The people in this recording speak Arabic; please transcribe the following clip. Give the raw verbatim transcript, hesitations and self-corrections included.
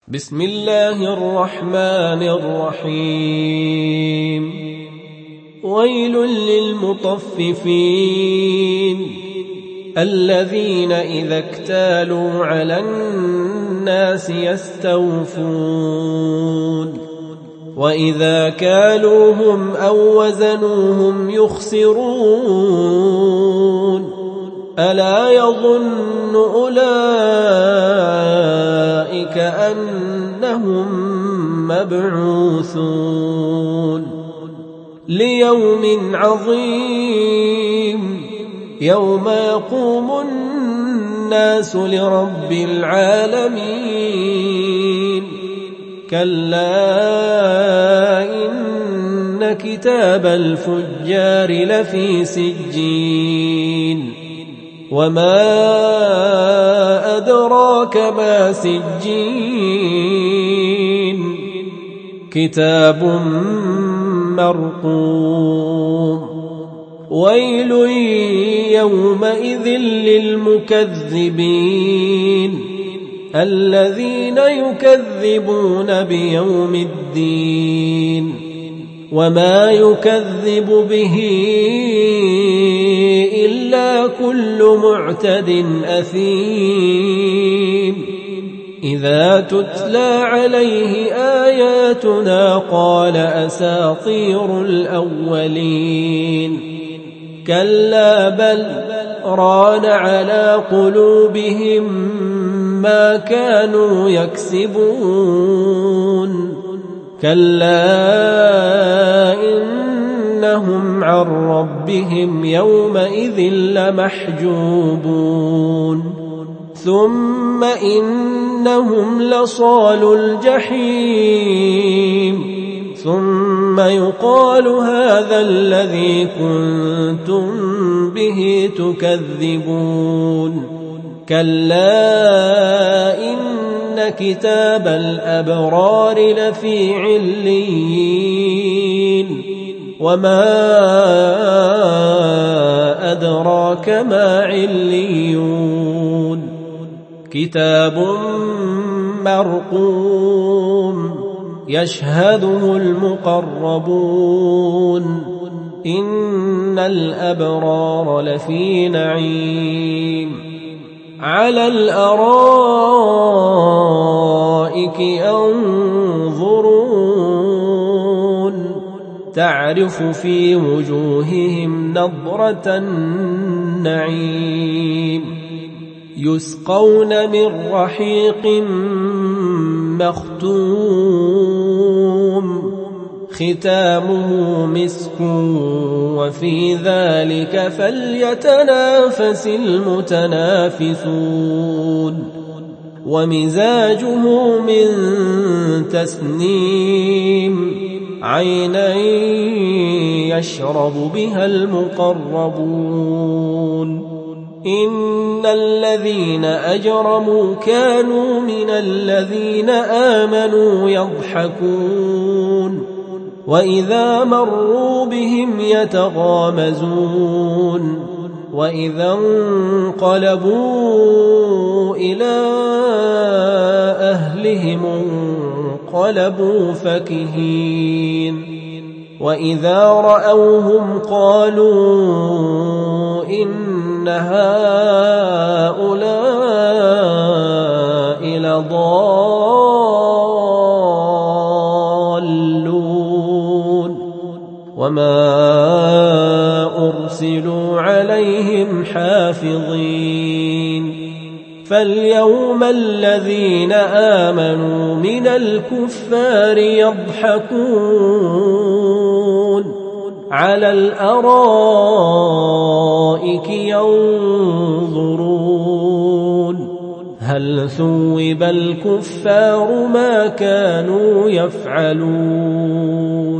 بسم الله الرحمن الرحيم ويل للمطففين الذين إذا اكتالوا على الناس يستوفون وإذا كالوهم أو وزنوهم يخسرون ألا يظن أولئك أنهم مبعوثون ليوم عظيم يوم يقوم الناس لرب العالمين كلا إن كتاب الفجار لفي سجين وما أدراك ما سجين كتاب مرقوم ويل يومئذ للمكذبين الذين يكذبون بيوم الدين وما يكذب به إلا كل معتد أثيم إذا تتلى عليه آياتنا قال أساطير الأولين كلا بل ران على قلوبهم ما كانوا يكسبون كلا إنهم عن ربهم يومئذ لمحجوبون ثم إنهم لصالو الجحيم ثم يقال هذا الذي كنتم به تكذبون كلا إن كتاب الأبرار لفي عليين وما أدراك ما عليون كتاب مرقوم يشهده المقربون إن الأبرار لفي نعيم على الأرائك ينظرون تعرف في وجوههم نضرة النعيم يسقون من رحيق مختوم ختامه مسك وفي ذلك فليتنافس المتنافسون ومزاجه من تسنيم عينا يشرب بها المقربون إن الذين أجرموا كانوا من الذين آمنوا يضحكون وإذا مروا بهم يتغامزون وإذا انقلبوا إلى أهلهم انقلبوا فكهين وإذا رأوهم قالوا إن هؤلاء لضالون وما أرسلوا عليهم حافظين فاليوم الذين آمنوا من الكفار يضحكون على الأرائك ينظرون هل ثوب الكفار ما كانوا يفعلون